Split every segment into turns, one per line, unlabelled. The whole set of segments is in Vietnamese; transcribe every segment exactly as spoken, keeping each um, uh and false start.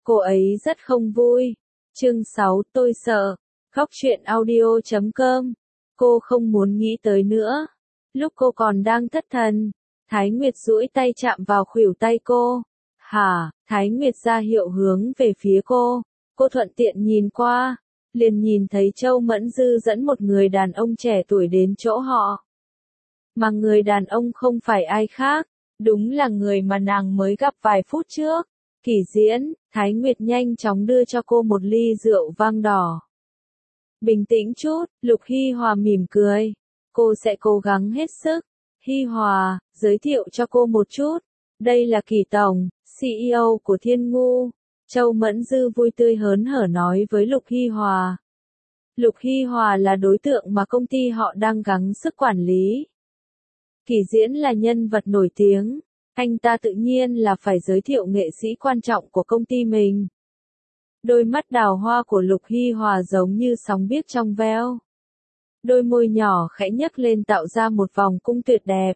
cô ấy rất không vui. Chương sáu, tôi sợ. Góc truyện audio chấm com. Cô không muốn nghĩ tới nữa. Lúc cô còn đang thất thần, Thái Nguyệt duỗi tay chạm vào khuỷu tay cô. Hả? Thái Nguyệt ra hiệu hướng về phía cô. Cô thuận tiện nhìn qua, liền nhìn thấy Châu Mẫn Dư dẫn một người đàn ông trẻ tuổi đến chỗ họ. Mà người đàn ông không phải ai khác, đúng là người mà nàng mới gặp vài phút trước. Kỷ Diễn. Thái Nguyệt nhanh chóng đưa cho cô một ly rượu vang đỏ. Bình tĩnh chút, Lục Hi Hòa mỉm cười. Cô sẽ cố gắng hết sức. Hi Hòa, giới thiệu cho cô một chút. Đây là Kỷ Tổng, xê e ô của Thiên Ngu. Châu Mẫn Dư vui tươi hớn hở nói với Lục Hi Hòa. Lục Hi Hòa là đối tượng mà công ty họ đang gắng sức quản lý. Kỷ Diễn là nhân vật nổi tiếng, anh ta tự nhiên là phải giới thiệu nghệ sĩ quan trọng của công ty mình. Đôi mắt đào hoa của Lục Hi Hòa giống như sóng biếc trong veo. Đôi môi nhỏ khẽ nhấc lên tạo ra một vòng cung tuyệt đẹp.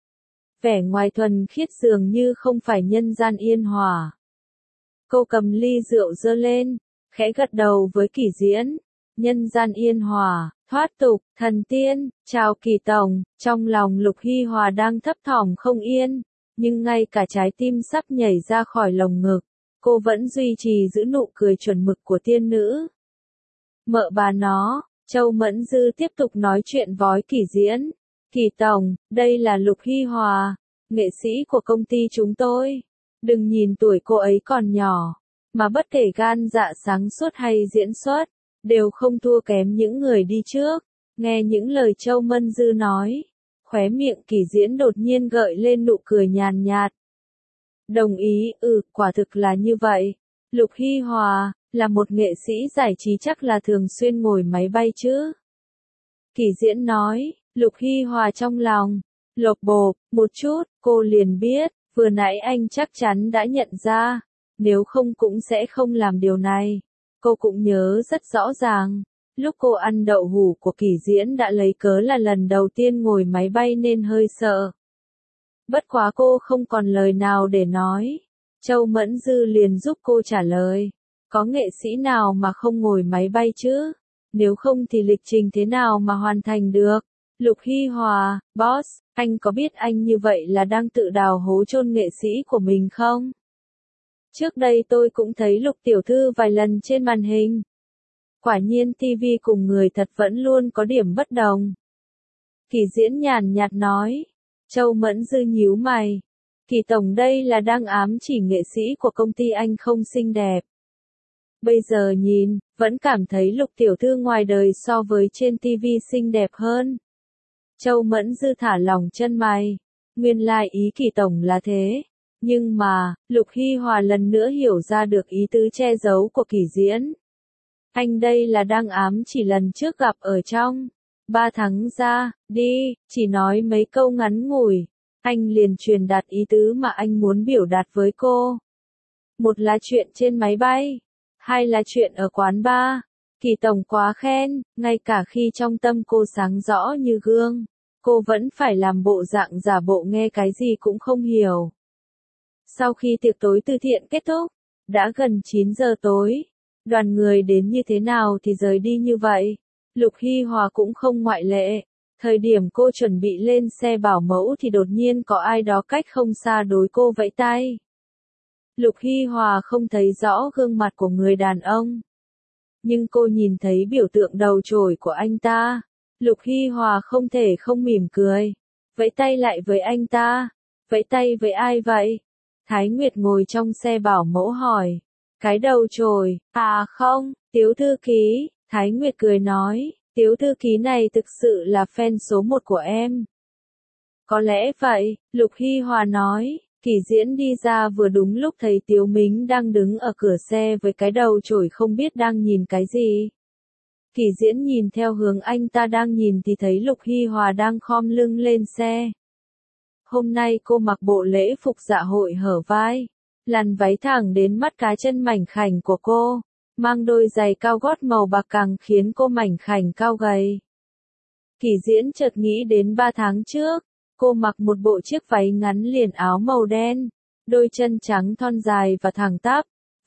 Vẻ ngoài thuần khiết dường như không phải nhân gian yên hòa. Cô cầm ly rượu giơ lên, khẽ gật đầu với Kỷ Diễn. Nhân gian yên hòa, thoát tục, thần tiên, chào Kỷ Tổng. Trong lòng Lục Hi Hòa đang thấp thỏm không yên, nhưng ngay cả trái tim sắp nhảy ra khỏi lồng ngực, cô vẫn duy trì giữ nụ cười chuẩn mực của tiên nữ. Mợ bà nó, Châu Mẫn Dư tiếp tục nói chuyện với Kỷ Diễn. Kỷ Tổng, đây là Lục Hi Hòa, nghệ sĩ của công ty chúng tôi. Đừng nhìn tuổi cô ấy còn nhỏ, mà bất kể gan dạ sáng suốt hay diễn xuất, đều không thua kém những người đi trước. Nghe những lời Châu Mẫn Dư nói, khóe miệng Kỷ Diễn đột nhiên gợi lên nụ cười nhàn nhạt. Đồng ý, ừ, quả thực là như vậy. Lục Hi Hòa, là một nghệ sĩ giải trí chắc là thường xuyên ngồi máy bay chứ? Kỷ Diễn nói. Lục Hi Hòa trong lòng lột bột một chút, cô liền biết, vừa nãy anh chắc chắn đã nhận ra, nếu không cũng sẽ không làm điều này. Cô cũng nhớ rất rõ ràng, lúc cô ăn đậu hũ của Kỷ Diễn đã lấy cớ là lần đầu tiên ngồi máy bay nên hơi sợ. Bất quá cô không còn lời nào để nói. Châu Mẫn Dư liền giúp cô trả lời. Có nghệ sĩ nào mà không ngồi máy bay chứ? Nếu không thì lịch trình thế nào mà hoàn thành được? Lục Hi Hòa, boss, anh có biết anh như vậy là đang tự đào hố chôn nghệ sĩ của mình không? Trước đây tôi cũng thấy Lục tiểu thư vài lần trên màn hình. Quả nhiên ti vi cùng người thật vẫn luôn có điểm bất đồng. Kỷ Diễn nhàn nhạt nói. Châu Mẫn Dư nhíu mày. Kỷ Tổng đây là đang ám chỉ nghệ sĩ của công ty anh không xinh đẹp. Bây giờ nhìn, vẫn cảm thấy Lục tiểu thư ngoài đời so với trên ti vi xinh đẹp hơn. Châu Mẫn Dư thả lỏng chân mày. Nguyên lai ý Kỷ Tổng là thế. Nhưng mà, Lục Hi Hòa lần nữa hiểu ra được ý tứ che giấu của Kỷ Diễn. Anh đây là đang ám chỉ lần trước gặp ở trong ba tháng ra, đi, chỉ nói mấy câu ngắn ngủi. Anh liền truyền đạt ý tứ mà anh muốn biểu đạt với cô. Một là chuyện trên máy bay, hai là chuyện ở quán bar. Kỷ Tổng quá khen, ngay cả khi trong tâm cô sáng rõ như gương, cô vẫn phải làm bộ dạng giả bộ nghe cái gì cũng không hiểu. Sau khi tiệc tối từ thiện kết thúc, đã gần chín giờ tối, đoàn người đến như thế nào thì rời đi như vậy. Lục Hi Hòa cũng không ngoại lệ. Thời điểm cô chuẩn bị lên xe bảo mẫu thì đột nhiên có ai đó cách không xa đối cô vẫy tay. Lục Hi Hòa không thấy rõ gương mặt của người đàn ông, nhưng cô nhìn thấy biểu tượng đầu chổi của anh ta. Lục Hi Hòa không thể không mỉm cười, vẫy tay lại với anh ta. Vẫy tay với ai vậy? Thái Nguyệt ngồi trong xe bảo mẫu hỏi. Cái đầu chổi, à không, Tiếu thư ký. Thái Nguyệt cười nói, Tiếu thư ký này thực sự là fan số một của em. Có lẽ vậy, Lục Hi Hòa nói. Kỷ Diễn đi ra vừa đúng lúc thấy Tiếu Mính đang đứng ở cửa xe với cái đầu chổi không biết đang nhìn cái gì. Kỷ Diễn nhìn theo hướng anh ta đang nhìn thì thấy Lục Hi Hòa đang khom lưng lên xe. Hôm nay cô mặc bộ lễ phục dạ hội hở vai, làn váy thẳng đến mắt cá chân mảnh khảnh của cô, mang đôi giày cao gót màu bạc càng khiến cô mảnh khảnh cao gầy. Kỷ Diễn chợt nghĩ đến ba tháng trước, cô mặc một bộ chiếc váy ngắn liền áo màu đen, đôi chân trắng thon dài và thẳng tắp,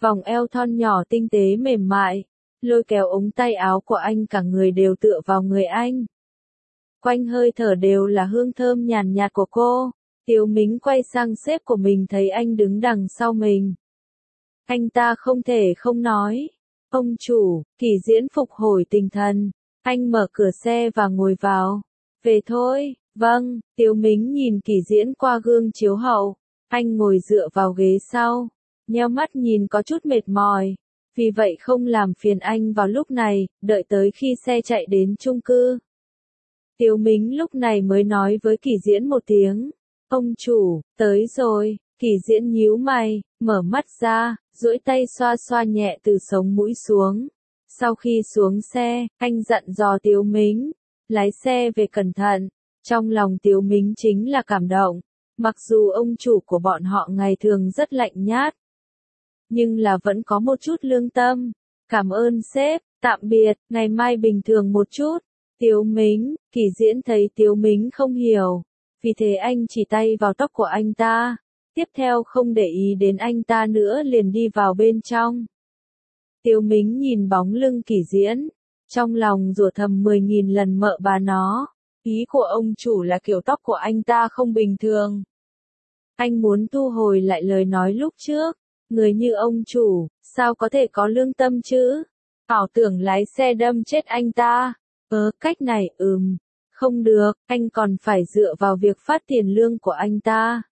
Vòng eo thon nhỏ tinh tế mềm mại, lôi kéo ống tay áo của anh, cả người đều tựa vào người anh. Quanh hơi thở đều là hương thơm nhàn nhạt của cô. Tiếu Mính quay sang sếp của mình thấy anh đứng đằng sau mình. Anh ta không thể không nói. Ông chủ, Kỷ Diễn phục hồi tinh thần. Anh mở cửa xe và ngồi vào. Về thôi, vâng, Tiếu Mính nhìn Kỷ Diễn qua gương chiếu hậu. Anh ngồi dựa vào ghế sau, nheo mắt nhìn có chút mệt mỏi. Vì vậy không làm phiền anh vào lúc này, đợi tới khi xe chạy đến chung cư. Tiếu Mính lúc này mới nói với Kỷ Diễn một tiếng. Ông chủ, tới rồi. Kỷ Diễn nhíu mày, mở mắt ra, duỗi tay xoa xoa nhẹ từ sống mũi xuống. Sau khi xuống xe, anh dặn dò Tiếu Mính, lái xe về cẩn thận. Trong lòng Tiếu Mính chính là cảm động. Mặc dù ông chủ của bọn họ ngày thường rất lạnh nhát, nhưng là vẫn có một chút lương tâm. Cảm ơn sếp, tạm biệt, ngày mai bình thường một chút. Tiếu Mính, Kỷ Diễn thấy Tiếu Mính không hiểu, vì thế anh chỉ tay vào tóc của anh ta. Tiếp theo không để ý đến anh ta nữa liền đi vào bên trong. Tiếu Mính nhìn bóng lưng Kỷ Diễn, trong lòng rủa thầm mười nghìn lần mợ bà nó. Ý của ông chủ là kiểu tóc của anh ta không bình thường. Anh muốn thu hồi lại lời nói lúc trước. Người như ông chủ, sao có thể có lương tâm chứ? Ảo tưởng lái xe đâm chết anh ta. Ờ, cách này, ừm, không được, anh còn phải dựa vào việc phát tiền lương của anh ta.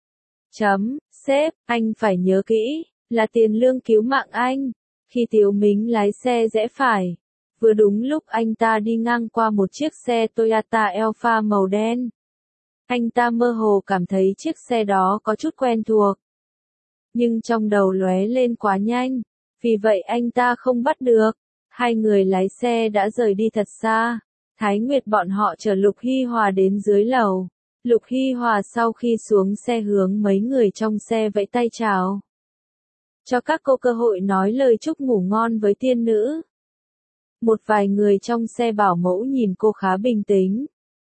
Chấm, sếp, anh phải nhớ kỹ, là tiền lương cứu mạng anh. Khi Tiếu Mính lái xe rẽ phải, vừa đúng lúc anh ta đi ngang qua một chiếc xe Toyota Alphard màu đen. Anh ta mơ hồ cảm thấy chiếc xe đó có chút quen thuộc. Nhưng trong đầu lóe lên quá nhanh, vì vậy anh ta không bắt được. Hai người lái xe đã rời đi thật xa. Thái Nguyệt bọn họ chở Lục Hy Hòa đến dưới lầu. Lục Hy Hòa sau khi xuống xe hướng mấy người trong xe vẫy tay chào. Cho các cô cơ hội nói lời chúc ngủ ngon với tiên nữ. Một vài người trong xe bảo mẫu nhìn cô khá bình tĩnh.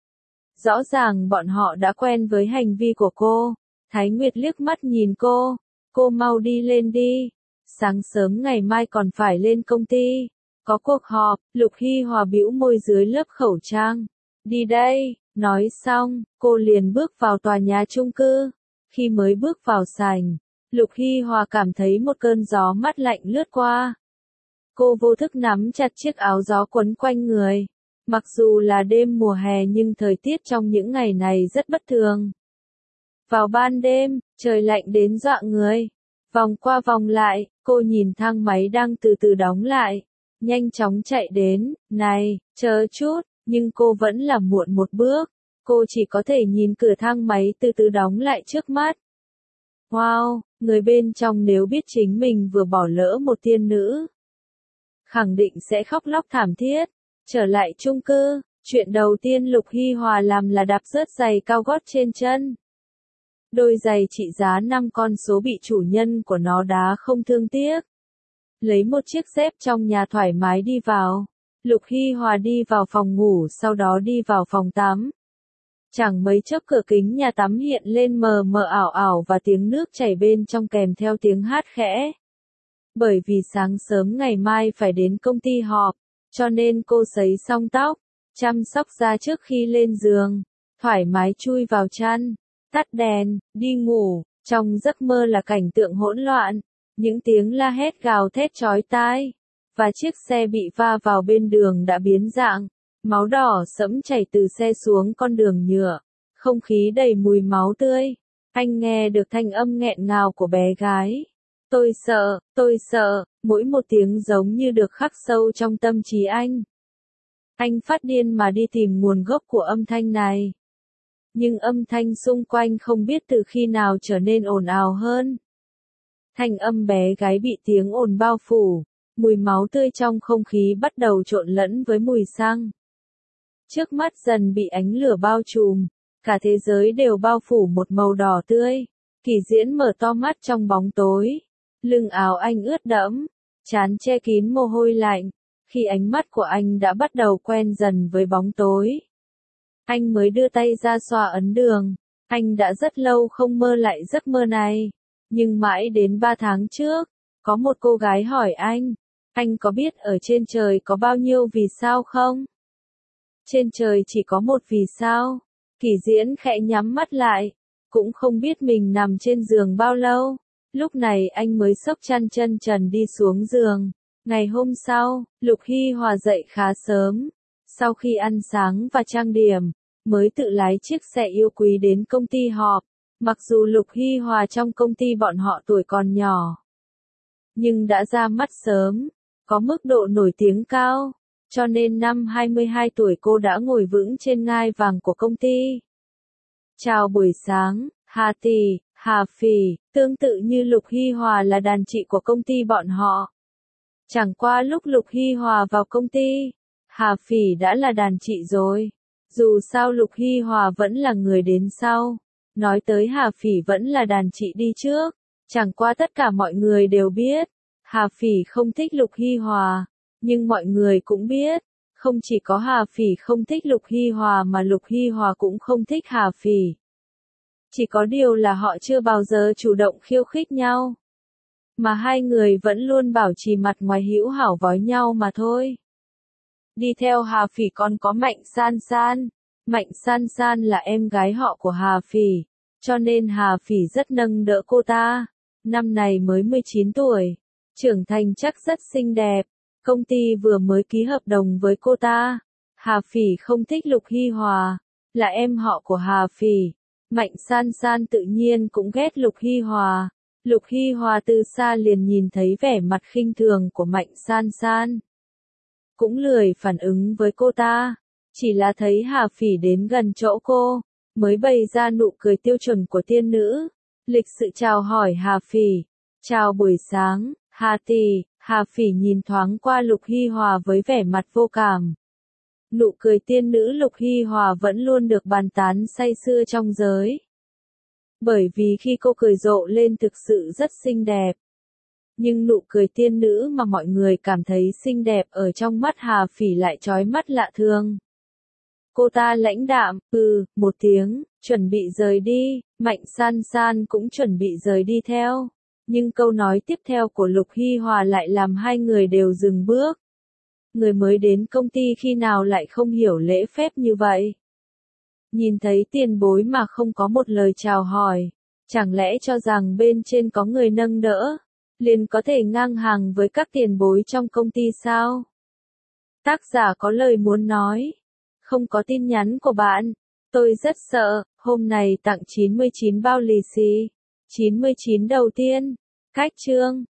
Rõ ràng bọn họ đã quen với hành vi của cô. Thái Nguyệt liếc mắt nhìn cô. Cô mau đi lên đi. Sáng sớm ngày mai còn phải lên công ty. Có cuộc họp. Lục Hy Hòa bĩu môi dưới lớp khẩu trang. Đi đây. Nói xong, cô liền bước vào tòa nhà chung cư. Khi mới bước vào sảnh, Lục Hy Hòa cảm thấy một cơn gió mát lạnh lướt qua. Cô vô thức nắm chặt chiếc áo gió quấn quanh người. Mặc dù là đêm mùa hè nhưng thời tiết trong những ngày này rất bất thường. Vào ban đêm, trời lạnh đến dọa người. Vòng qua vòng lại, cô nhìn thang máy đang từ từ đóng lại. Nhanh chóng chạy đến, này, chờ chút, nhưng cô vẫn là muộn một bước. Cô chỉ có thể nhìn cửa thang máy từ từ đóng lại trước mắt. Wow, người bên trong nếu biết chính mình vừa bỏ lỡ một tiên nữ, khẳng định sẽ khóc lóc thảm thiết. Trở lại chung cư, chuyện đầu tiên Lục Hy Hòa làm là đạp rớt giày cao gót trên chân. Đôi giày trị giá năm con số bị chủ nhân của nó đá không thương tiếc. Lấy một chiếc dép trong nhà thoải mái đi vào. Lục Hy Hòa đi vào phòng ngủ sau đó đi vào phòng tắm. Chẳng mấy chốc cửa kính nhà tắm hiện lên mờ mờ ảo ảo và tiếng nước chảy bên trong kèm theo tiếng hát khẽ. Bởi vì sáng sớm ngày mai phải đến công ty họp, cho nên cô sấy xong tóc, chăm sóc da trước khi lên giường, thoải mái chui vào chăn, tắt đèn, đi ngủ. Trong giấc mơ là cảnh tượng hỗn loạn, những tiếng la hét gào thét chói tai, và chiếc xe bị va vào bên đường đã biến dạng. Máu đỏ sẫm chảy từ xe xuống con đường nhựa, không khí đầy mùi máu tươi. Anh nghe được thanh âm nghẹn ngào của bé gái. Tôi sợ, tôi sợ, mỗi một tiếng giống như được khắc sâu trong tâm trí anh. Anh phát điên mà đi tìm nguồn gốc của âm thanh này. Nhưng âm thanh xung quanh không biết từ khi nào trở nên ồn ào hơn. Thanh âm bé gái bị tiếng ồn bao phủ, mùi máu tươi trong không khí bắt đầu trộn lẫn với mùi xăng. Trước mắt dần bị ánh lửa bao trùm, cả thế giới đều bao phủ một màu đỏ tươi. Kỷ Diễn mở to mắt trong bóng tối, lưng áo anh ướt đẫm, trán che kín mồ hôi lạnh, khi ánh mắt của anh đã bắt đầu quen dần với bóng tối. Anh mới đưa tay ra xoa ấn đường, anh đã rất lâu không mơ lại giấc mơ này, nhưng mãi đến ba tháng trước, Có một cô gái hỏi anh, anh có biết ở trên trời có bao nhiêu vì sao không? Trên trời chỉ có một vì sao. Kỷ Diễn khẽ nhắm mắt lại, cũng không biết mình nằm trên giường bao lâu. Lúc này anh mới xốc chăn chân trần đi xuống giường. Ngày hôm sau, Lục Hy Hòa dậy khá sớm. Sau khi ăn sáng và trang điểm, mới tự lái chiếc xe yêu quý đến công ty họp. Mặc dù Lục Hy Hòa trong công ty bọn họ tuổi còn nhỏ, nhưng đã ra mắt sớm, có mức độ nổi tiếng cao, cho nên năm hai mươi hai tuổi cô đã ngồi vững trên ngai vàng của công ty. Chào buổi sáng, Hà Tỷ, Hà Phỉ, tương tự như Lục Hy Hòa là đàn chị của công ty bọn họ. Chẳng qua lúc Lục Hy Hòa vào công ty, Hà Phỉ đã là đàn chị rồi. Dù sao Lục Hy Hòa vẫn là người đến sau. Nói tới Hà Phỉ vẫn là đàn chị đi trước. Chẳng qua tất cả mọi người đều biết, Hà Phỉ không thích Lục Hy Hòa. Nhưng mọi người cũng biết, không chỉ có Hà Phỉ không thích Lục Hy Hòa mà Lục Hy Hòa cũng không thích Hà Phỉ. Chỉ có điều là họ chưa bao giờ chủ động khiêu khích nhau. Mà hai người vẫn luôn bảo trì mặt ngoài hữu hảo với nhau mà thôi. Đi theo Hà Phỉ còn có Mạnh San San. Mạnh San San là em gái họ của Hà Phỉ, cho nên Hà Phỉ rất nâng đỡ cô ta. Năm này mới mười chín tuổi, trưởng thành chắc rất xinh đẹp. Công ty vừa mới ký hợp đồng với cô ta. Hà Phỉ không thích Lục Hy Hòa, là em họ của Hà Phỉ. Mạnh San San tự nhiên cũng ghét Lục Hy Hòa. Lục Hy Hòa từ xa liền nhìn thấy vẻ mặt khinh thường của Mạnh San San, cũng lười phản ứng với cô ta, chỉ là thấy Hà Phỉ đến gần chỗ cô, mới bày ra nụ cười tiêu chuẩn của tiên nữ, lịch sự chào hỏi Hà Phỉ. Chào buổi sáng, Hà Tỷ. Hà Phỉ nhìn thoáng qua Lục Hy Hòa với vẻ mặt vô cảm. Nụ cười tiên nữ Lục Hy Hòa vẫn luôn được bàn tán say sưa trong giới. Bởi vì khi cô cười rộ lên thực sự rất xinh đẹp. Nhưng nụ cười tiên nữ mà mọi người cảm thấy xinh đẹp ở trong mắt Hà Phỉ lại chói mắt lạ thường. Cô ta lãnh đạm, ừ, một tiếng, chuẩn bị rời đi, Mạnh San San cũng chuẩn bị rời đi theo. Nhưng câu nói tiếp theo của Lục Hy Hòa lại làm hai người đều dừng bước. Người mới đến công ty khi nào lại không hiểu lễ phép như vậy? Nhìn thấy tiền bối mà không có một lời chào hỏi, chẳng lẽ cho rằng bên trên có người nâng đỡ, liền có thể ngang hàng với các tiền bối trong công ty sao? Tác giả có lời muốn nói. Không có tin nhắn của bạn. Tôi rất sợ, hôm này tặng chín mươi chín bao lì xì. chín mươi chín đầu tiên. Cách chương.